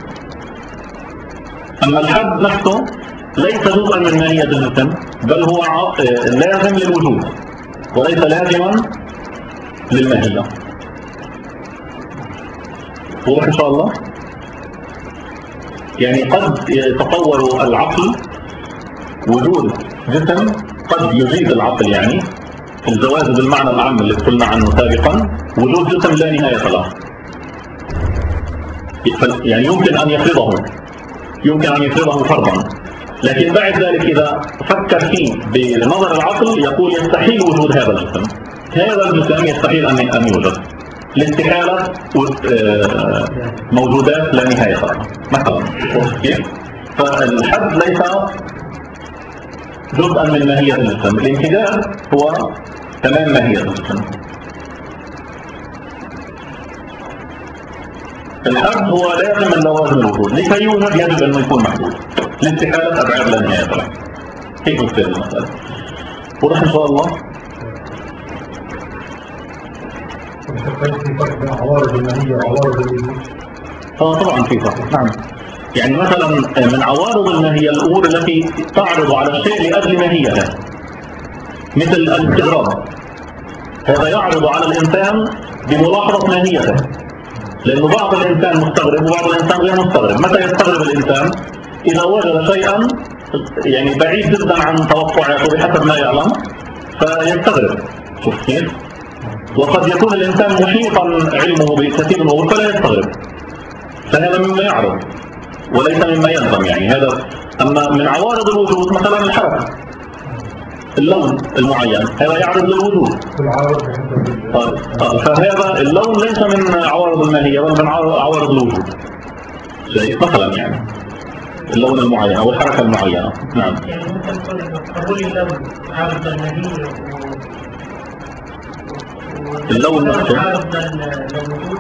أما الحد نفسه ليس جزءا من ماهية الجسم، بل هو لازم للوجود وليس لازما للماهية. واضح إن شاء الله؟ يعني قد يتصور العقل وجود جسم، قد يجيد العقل يعني في الجواز بالمعنى العام اللي قلنا عنه سابقا وجود جسم لا نهاية له، يعني يمكن أن يفرضه يمكن أن يفرضه فرضا، لكن بعد ذلك إذا فكر فيه بنظر العقل يقول يستحيل وجود هذا الجسم، هذا الجسم يستحيل أن يوجد لاستحالة موجودات لا نهاية لها مثلا. فالحد ليس جزءا من ماهية الجسم، الامتداد هو تمام ماهية الجسم. الحد هو لازم من لوازم الوجود، لكي يوجد يجب أن يكون محدود لاستحالة أبعاد لا نهاية لها. كيف تصير المسألة؟ واضح إن شاء الله؟ في فرق بين عوارض الماهية وعوارض الوجود؟ اه طبعا في فرق، نعم. يعني مثلا من عوارض الماهية الأمور التي تعرض على الشيء لأجل ماهيته، مثل الاستغراب، هذا يعرض على الإنسان بملاحظة ماهيته، لأنه بعض الإنسان مستغرب وبعض الإنسان غير مستغرب. متى يستغرب الإنسان؟ إذا وجد شيئا يعني بعيد جدا عن توقعاته بحسب ما يعلم فيستغرب. شوف كيف؟ وقد يكون الإنسان محيطا علمه بكثير من الأمور فلا يستغرب، فهذا مما يعرض وليس مما يلزم يعني هذا. أما من عوارض الوجود مثلا الحركة، اللون المعين هذا يعرض للوجود، فهذا اللون ليس من عوارض الماهية بل من عوارض الوجود، زي مثلا يعني اللون المعين أو الحركة المعينة. نعم. يعني ممكن تقول قبول اللون عارض الماهية اللون نفسه عارض للوجود.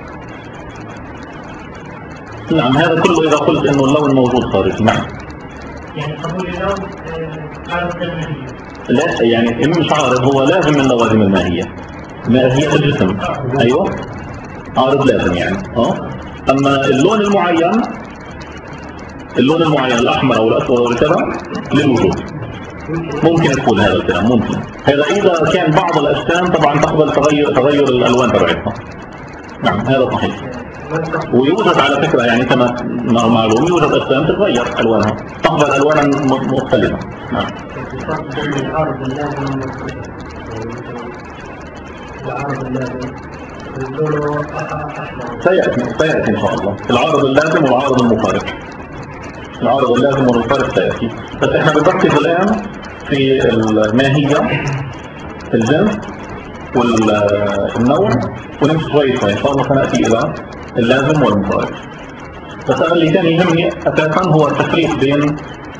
نعم هذا كله إذا قلت إنه اللون موجود خارجي. نعم. يعني قبول اللون عارض الماهية. لا يعني مش عارض، هو لازم من لوازم الماهية، ماهية الجسم. أيوة عارض لازم يعني. اه أما اللون المعين، اللون المعين الأحمر أو الأسود أو كذا للوجود، ممكن تقول هذا الكلام، ممكن هذا إذا كان بعض الأجسام طبعا تقبل تغير تغير الألوان تبعتها. نعم هذا صحيح. ويوجد على فكرة يعني كما معلوم يوجد أجسام تتغير ألوانها تقبل ألوانا مختلفة. نعم. العارض اللازم العارض اللازم سيأتي سيأتي إن شاء الله العارض اللازم والعارض المفارق. العارض اللازم والمفارق سيأتي، بس إحنا بنركز الآن في الماهية في الجنس والنوع ونمشي شوي شوي إن شاء الله سنأتي إلى اللازم والمفارق. بس أنا اللي كان يهمني أساسا هو التفريق بين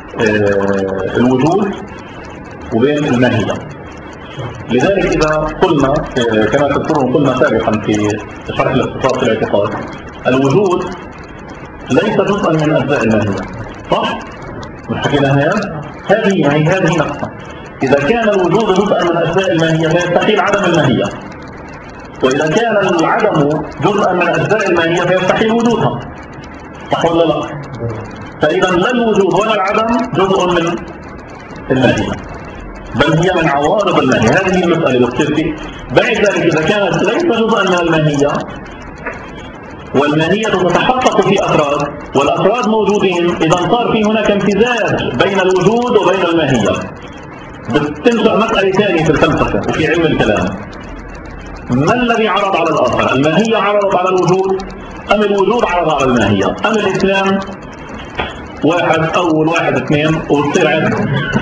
آه الوجود وبين الماهية. لذلك إذا قلنا آه كما تذكرون قلنا سابقا في شرح الاختصاص في الاعتقاد الوجود ليس جزءا من أجزاء الماهية، صح؟ مش حكينا هذا؟ هذه هي هذه نفسها. إذا كان الوجود جزءا من أجزاء الماهية فيستحيل عدم الماهية، وإذا كان العدم جزءا من أجزاء الماهية فيستحيل وجودها، صح ولا لا؟ فإذا لا الوجود ولا العدم جزء من الماهية، بل هي من عوارض الماهية. هذه المسألة بتصير فيه. بعد ذلك إذا كانت ليس جزءا من الماهية والماهية تتحقق في أفراد والأفراد موجودين، إذا صار في هناك امتزاج بين الوجود وبين الماهية. بتنشأ مسألة ثانية في الفلسفة وفي علم الكلام، ما الذي عرض على الآخر؟ الماهية عرضت على الوجود أم الوجود عرض على الماهية؟ أم الإسلام واحد أول واحد اثنين وتصير عدد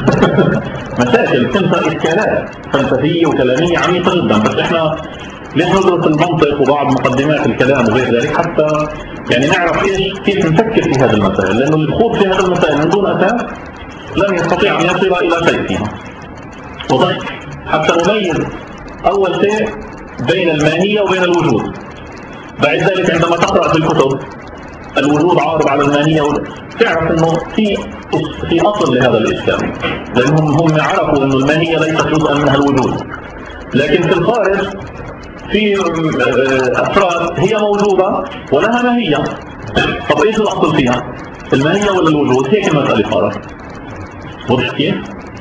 مشاكل تنشأ إشكالات فلسفية وكلامية عميقة جدا. بس إحنا ليش ندرس المنطق وبعض مقدمات الكلام وغير ذلك حتى يعني نعرف إيش كيف نفكر في هذه المسائل، لأنه الخوض في هذه المسائل من دون أساس لن يستطيع أن يصل إلى شيء فيها. وضح حتى نميز أول شيء بين الماهية وبين الوجود. بعد ذلك عندما تقرأ في الكتب الوجود عارض على الماهية تعرف أنه في في أصل لهذا الإشكال، لأنهم هم عرفوا أن الماهية ليست جزءا منها الوجود، لكن في الخارج في أفراد هي موجودة ولها ماهية. طب إيش الأصل فيها؟ الماهية ولا الوجود؟ هيك المسألة صارت. واضح كيف؟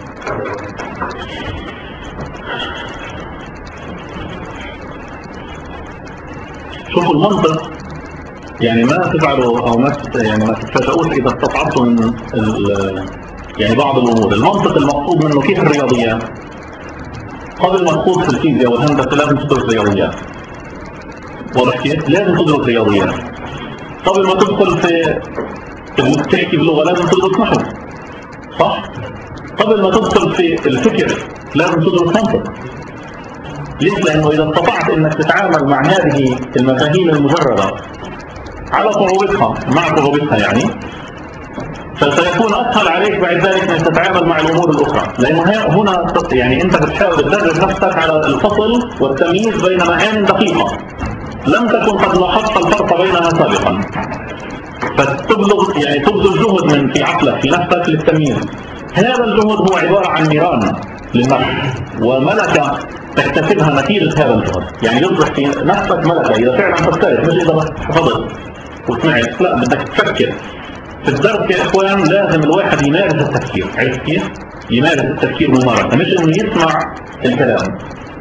شوفوا المنطق يعني ما تفعلوا او ما يعني ما تتفاجئوش اذا استصعبتوا من يعني بعض الامور. المنطق المقصود منه كيف الرياضيات، قبل ما تخوض في الفيزياء والهندسه لازم تدرس رياضيات. واضح كيف؟ لازم تدرس رياضيات. قبل ما تدخل في تحكي بلغه لازم تدرس نحو، صح؟ قبل ما تدخل في الفكر لازم تدرس منطق. ليش؟ لانه اذا استطعت انك تتعامل مع هذه المفاهيم المجرده على صعوبتها مع صعوبتها يعني فسيكون أسهل عليك بعد ذلك أن تتعامل مع الأمور الأخرى، لأنه هنا يعني أنت بتحاول تدرب نفسك على الفصل والتمييز بين معان دقيقة لم تكن قد لاحظت الفرق بينها سابقا، فتبلغ يعني تبذل جهد من في عقلك في نفسك للتمييز. هذا الجهد هو عبارة عن نيران للنفس وملكة تكتسبها نتيجة هذا الجهد، يعني يصبح في نفسك ملكة إذا فعلا فكرت مش إذا بس حفظت وسمعت، لا بدك تفكر. في الدرس يا إخوان لازم الواحد يمارس التفكير، عرفت كيف؟ يمارس التفكير ممارسة، مش إنه يسمع الكلام.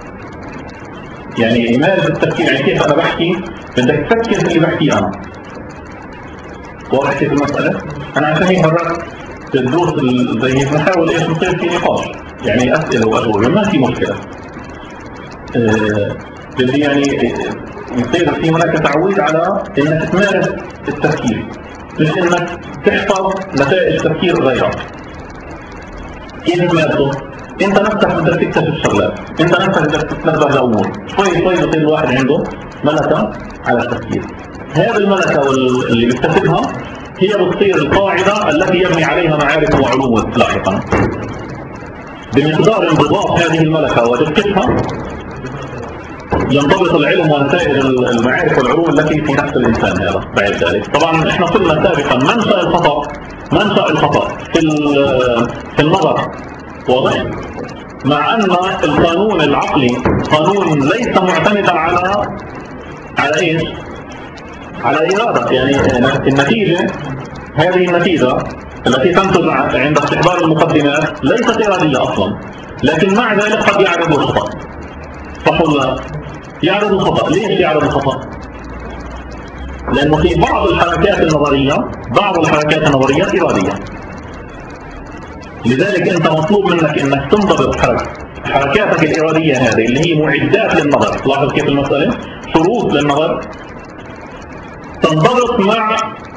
يعني يمارس التفكير، يعني كيف أنا بحكي بدك تفكر في اللي بحكيه أنا. واضح كيف المسألة؟ أنا عشان هيك مرات في الدروس زي هيك بحاول إيش نصير في نقاش، يعني أسئلة وأجوبة ما في مشكلة. بدي يعني يصير في هناك تعويد على انك تمارس التفكير، مش انك تحفظ نتائج تفكير غيرك. كيف تمارسه؟ انت نفسك بدك تكتشف شغلات، انت نفسك بدك تتنبه لامور، شوي شوي بصير الواحد عنده ملكه على التفكير. هذه الملكه اللي بيكتسبها هي بتصير القاعده التي يبني عليها معارف وعلوم لاحقا. بمقدار انضباط هذه الملكه ودقتها ينضبط العلم ونتائج المعارف والعلوم التي في نفس الإنسان هذا. بعد ذلك طبعا احنا قلنا سابقا منشأ الخطأ منشأ الخطأ في في النظر، واضح؟ مع أن القانون العقلي قانون ليس معتمدا على على ايش؟ على إرادة، يعني النتيجة هذه النتيجة التي تنتج عند استحضار المقدمات ليست إرادية أصلا، لكن مع ذلك قد يعرض الخطأ، صح ولا لا؟ يعرض الخطأ. ليش يعرض الخطأ؟ لأنه في بعض الحركات النظرية بعض الحركات النظرية إرادية. لذلك أنت مطلوب منك أنك تنضبط حركة حركاتك الإرادية هذه اللي هي معدات للنظر. لاحظ كيف المسألة شروط للنظر تنضبط مع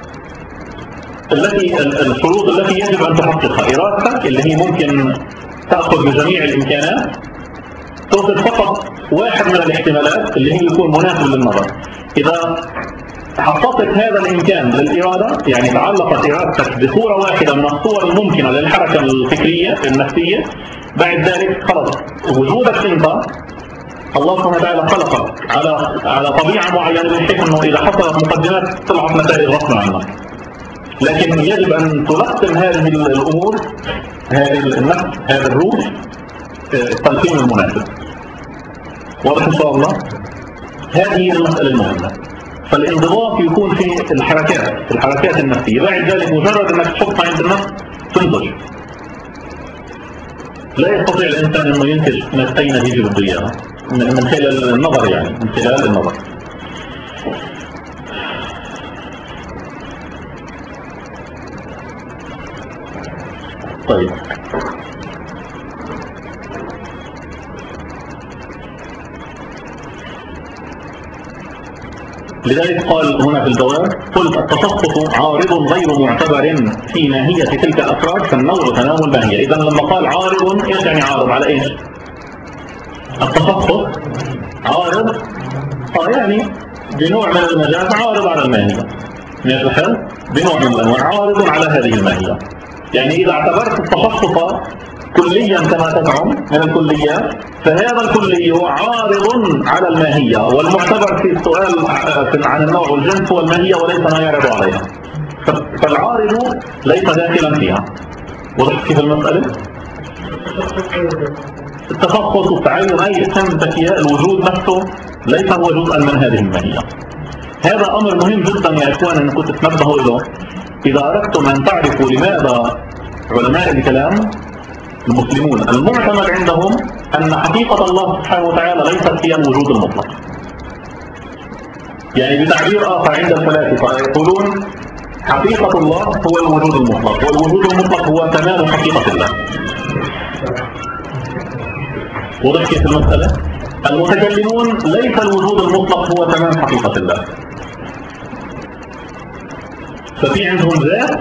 التي الشروط التي يجب أن تحققها. إرادتك اللي هي ممكن تأخذ بجميع الإمكانات تأخذ فقط واحد من الاحتمالات اللي هي يكون مناسب للنظر. إذا حققت هذا الإمكان للإرادة يعني تعلقت إرادتك بصورة واحدة من الصور الممكنة للحركة الفكرية النفسية، بعد ذلك خلص وجودك أنت الله سبحانه وتعالى خلقك على على طبيعة معينة بحيث أنه إذا حصلت مقدمات طلعت نتائج غصب عنك. لكن يجب أن تلقن هذه الأمور هذه النفس هذا الروح التلقين المناسب. واضح إن شاء الله؟ هذه المسألة المهمة. فالانضباط يكون في الحركات الحركات النفسية. بعد ذلك مجرد أنك تحطها عند النفس تنتج. لا يستطيع الإنسان أنه ينتج أي نتيجة بده إياها من خلال النظر يعني من خلال النظر. طيب لذلك قال هنا في الجواب قلت التشخص عارض غير معتبر في ماهية تلك الأفراد فالنوع تناول ماهية. إذا لما قال عارض إيش يعني عارض على إيش؟ التشخص عارض آه يعني بنوع من المجاز عارض على الماهية ماشي الحال بنوع من الأنواع عارض على هذه الماهية. يعني إذا اعتبرت التشخص كليا كما تزعم من الكليات فهذا الكلي عارض على الماهية والمعتبر في السؤال عن النوع والجنس هو الماهية وليس ما يعرض عليها. فالعارض ليس داخلا فيها. وضح كيف المسألة؟ التشخص والتعين أي اسم ذكياء الوجود نفسه ليس هو جزءا من هذه الماهية. هذا أمر مهم جدا يا إخوان أن كنت تنبهوا له. إذا أردتم أن تعرفوا لماذا علماء الكلام المسلمون المعتمد عندهم أن حقيقة الله سبحانه وتعالى ليست هي الوجود المطلق. يعني بتعبير آخر عند الفلاسفة يقولون حقيقة الله هو الوجود المطلق والوجود المطلق هو تمام حقيقة الله. وضح كيف المسألة؟ المتكلمون ليس الوجود المطلق هو تمام حقيقة الله. ففي عندهم ذات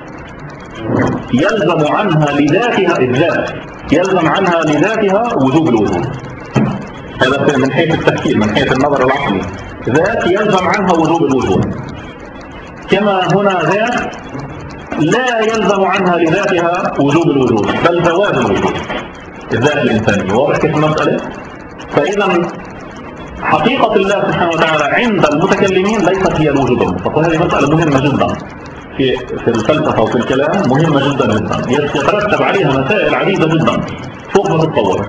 يلزم عنها لذاتها الذات يلزم عنها لذاتها وجوب الوجود. هذا من حيث التفكير من حيث النظر العقلي. ذات يلزم عنها وجوب الوجود. كما هنا ذات لا يلزم عنها لذاتها وجوب الوجود بل جواز الوجود الذات الإنسانية. واضح كيف المسألة؟ فإذا حقيقة الله سبحانه وتعالى عند المتكلمين ليست هي الوجود المطلق. وهذه مسألة مهمة جدا في في الفلسفة وفي الكلام مهمة جدا جدا يترتب عليها مسائل عديدة جدا فوق ما تتصور.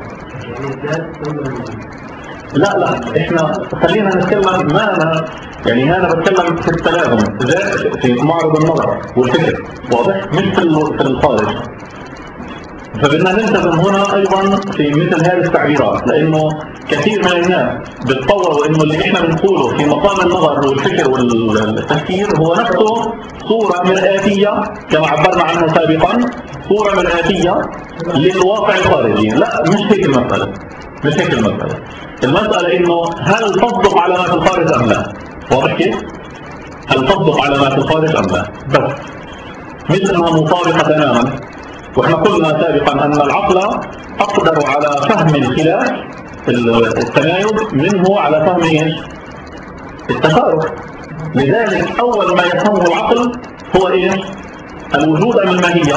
لا لا احنا خلينا نتكلم ما أنا يعني أنا بتكلم في التلازم في معرض النظر والفكر. واضح مش في الخارج. فبدنا نلتزم هنا أيضا في مثل هذه التعبيرات لأنه كثير من الناس بتطوروا إنه اللي إحنا بنقوله في مقام النظر والفكر والتفكير هو نفسه صورة مرآتية كما عبرنا عنه سابقا صورة مرآتية للواقع الخارجي. لا مش هيك المسألة مش هيك المسألة. المسألة إنه هل تصدق على ما في الخارج أم لا؟ واضح كيف؟ هل تصدق على ما في الخارج أم لا؟ بس مش إنها مطابقة تماما. وإحنا قلنا سابقا أن العقل أقدر على فهم الخلاف التنايب منه على فهم إيش؟ التفارق. لذلك أول ما يفهمه العقل هو إيش؟ الوجود أم الماهية؟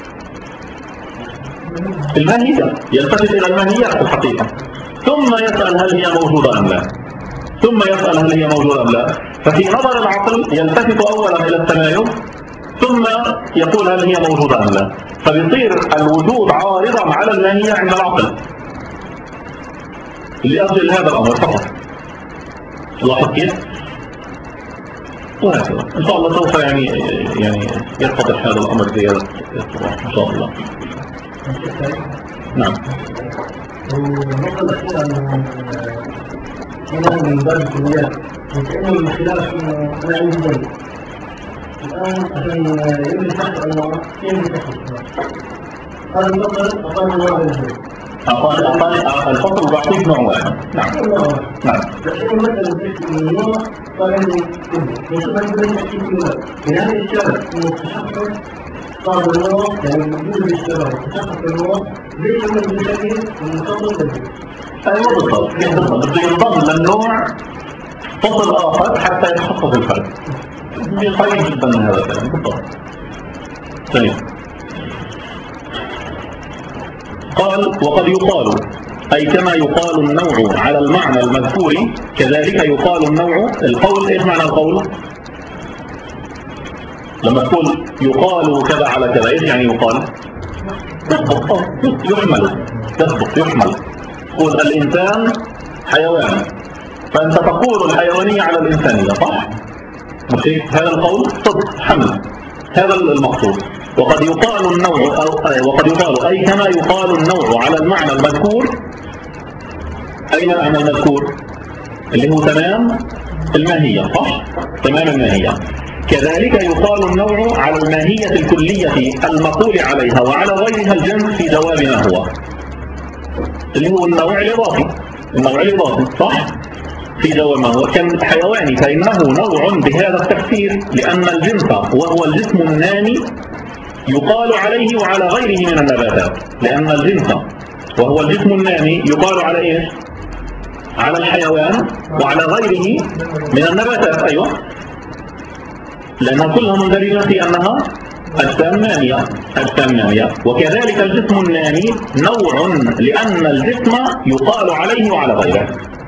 الماهية يلتفت إلى الماهية في الحقيقة ثم يسأل هل هي موجودة أم لا ثم يسأل هل هي موجودة أم لا. ففي نظر العقل يلتفت أولا إلى التنايب ثم يقول هل هي موجودة أم لا. فبيصير الوجود عارضا على الماهية عند العقل لأجل هذا الأمر فقط. لاحظ كيف؟ وهكذا إن شاء الله سوف يعني يعني يتضح هذا الأمر زيادة إن شاء الله. نعم. والنقطة الأخيرة أنه هنا من باب الكليات لأنه الخلاف أنا عندي ذلك الآن عشان يبني تحت الله كيف يتحدث هذا الفصل أقل واحد الجيد أقل أقل الفصل بعطيك نوع واحد. نعم نعم لكن مثلا بيحكي من النوع صار عندي كله وشوف عندنا نحكي كله من هذا الشرط إنه التشخص صار بالنوع يعني موجود بالاشتراك التشخص بالنوع ليش هم بنشكل المفصل بدي أيوة بالضبط بالضبط بده ينضم للنوع فصل آخر حتى يتحقق الفرق. قريب جدا من هذا الكلام بالضبط. طيب قال وقد يقال أي كما يقال النوع على المعنى المذكور كذلك يقال النوع. القول إيش معنى القول؟ لما تقول يقال كذا على كذا إيش يعني يقال؟ يسبق يحمل يسبق يحمل. تقول الإنسان حيوان فأنت تقول الحيوانية على الإنسانية صح؟ مش هذا القول صدق حمل هذا المقصود. وقد يقال النوع أو وقد يقال أي كما يقال النوع على المعنى المذكور. أين المعنى المذكور؟ اللي هو تمام الماهية صح؟ تمام الماهية. كذلك يقال النوع على الماهية الكلية المقول عليها وعلى غيرها الجنس في جواب ما هو اللي هو النوع الإضافي. النوع الإضافي صح؟ في جواب ما هو كالحيواني فإنه نوع بهذا التفسير لأن الجنس وهو الجسم النامي يقال عليه وعلى غيره من النباتات. لأن الجنس وهو الجسم النامي يقال على إيش؟ على الحيوان وعلى غيره من النباتات. أيوة لأنها كلها مندرجة في أنها أجسام نامية أجسام نامية. وكذلك الجسم النامي نوع لأن الجسم يقال عليه وعلى غيره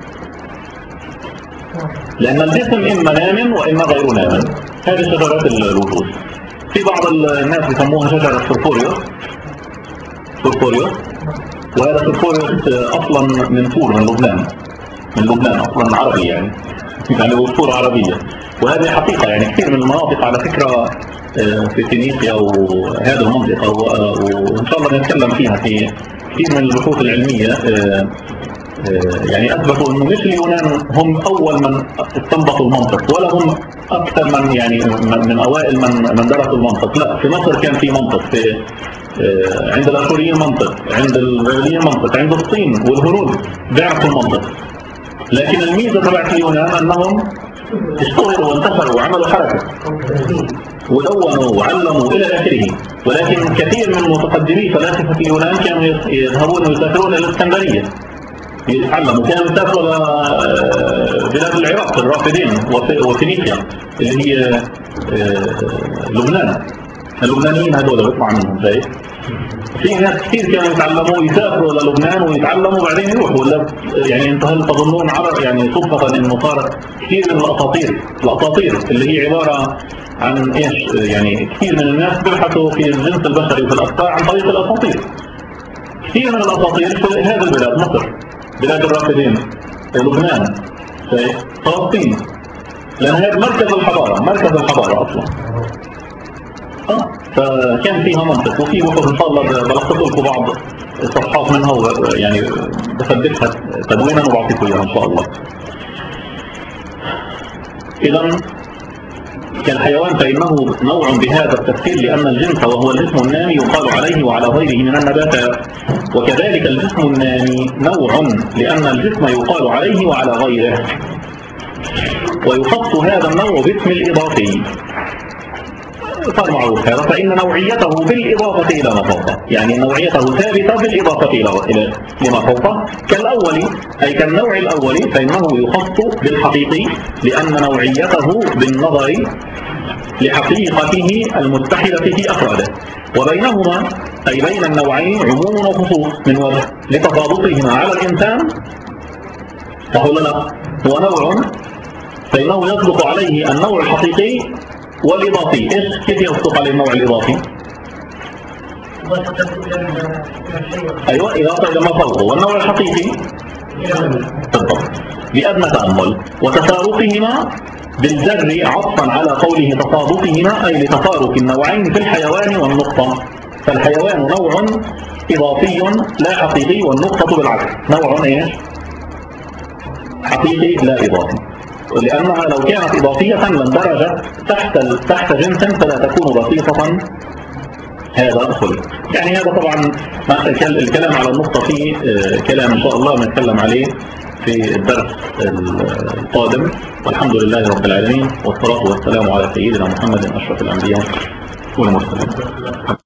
لأن الجسم إما نام وإما غير نام. هذه شجرات الوجود. في بعض الناس يسموها شجرة سورفوريوس سورفوريوس وهذا سورفوريوس أصلا من فور من لبنان من لبنان أصلا عربي يعني يعني هو فور عربية. وهذه حقيقة يعني كثير من المناطق على فكرة في فينيقيا وهذه المنطقة وإن شاء الله نتكلم فيها في كثير من البحوث العلمية يعني أثبتوا أنه مش اليونان هم أول من استنبطوا المنطق ولا هم أكثر من يعني من أوائل من من درسوا المنطق. لا في مصر كان في منطق في عند الأشوريين منطق عند البابليين منطق عند الصين والهنود بيعرفوا المنطق. لكن الميزة تبعت اليونان أنهم اشتغلوا وانتشروا وعملوا حركة ودونوا وعلموا إلى آخره. ولكن كثير من متقدمي فلاسفة اليونان كانوا يذهبون ويسافرون إلى الإسكندرية يتعلموا. كانوا يسافروا بلاد العراق الرافدين وفينيقيا اللي هي لبنان. اللبنانيين هذول بيطلع منهم شايف. في ناس كثير كانوا يتعلموا يسافروا للبنان ويتعلموا وبعدين يروحوا. يعني انتم هل تظنون عرب يعني صدفة انه صارت كثير من الاساطير الاساطير اللي هي عبارة عن ايش يعني كثير من الناس بيبحثوا في الجنس البشري وفي الافكار عن طريق الاساطير. كثير من الاساطير في هذه البلاد مصر بلاد الرافدين لبنان فلسطين لان هذا مركز الحضارة مركز الحضارة اصلا. اه فكان فيها منطق وفي بحوث ان شاء الله بلخص لكم بعض الصفحات منها يعني بثبتها تدوينا وبعطيكم اياها ان شاء الله. اذا كالحيوان فانه نوع بهذا التفسير لان الجنس وهو الجسم النامي يقال عليه وعلى غيره من النباتات. وكذلك الجسم النامي نوع لان الجسم يقال عليه وعلى غيره. ويخص هذا النوع باسم الاضافي صار معروف هذا فإن نوعيته بالإضافة إلى ما فوقه. يعني نوعيته ثابتة بالإضافة إلى لما فوقه كالأول أي كالنوع الأول فإنه يخص بالحقيقي لأن نوعيته بالنظر لحقيقته المتحدة في أفراده. وبينهما أي بين النوعين عموم وخصوص من وجه لتطابقهما على الإنسان. فهو لا هو نوع فإنه يصدق عليه النوع الحقيقي والإضافي. إيش كيف يصدق عليه النوع الإضافي؟ أيوة إضافة إلى ما فوقه. والنوع الحقيقي بالضبط بأدنى تأمل وتفارقهما بالجر عطفا على قوله تطابقهما أي لتفارق النوعين في الحيوان والنقطة. فالحيوان نوع إضافي لا حقيقي والنقطة بالعكس نوع إيش؟ حقيقي لا إضافي، لأنها لو كانت إضافية لاندرجت تحت تحت جنس فلا تكون بسيطة هذا خلق. يعني هذا طبعا الكلام على النقطة فيه كلام إن شاء الله نتكلم عليه في الدرس القادم، والحمد لله رب العالمين، والصلاة والسلام على سيدنا محمد أشرف الأنبياء والمرسلين.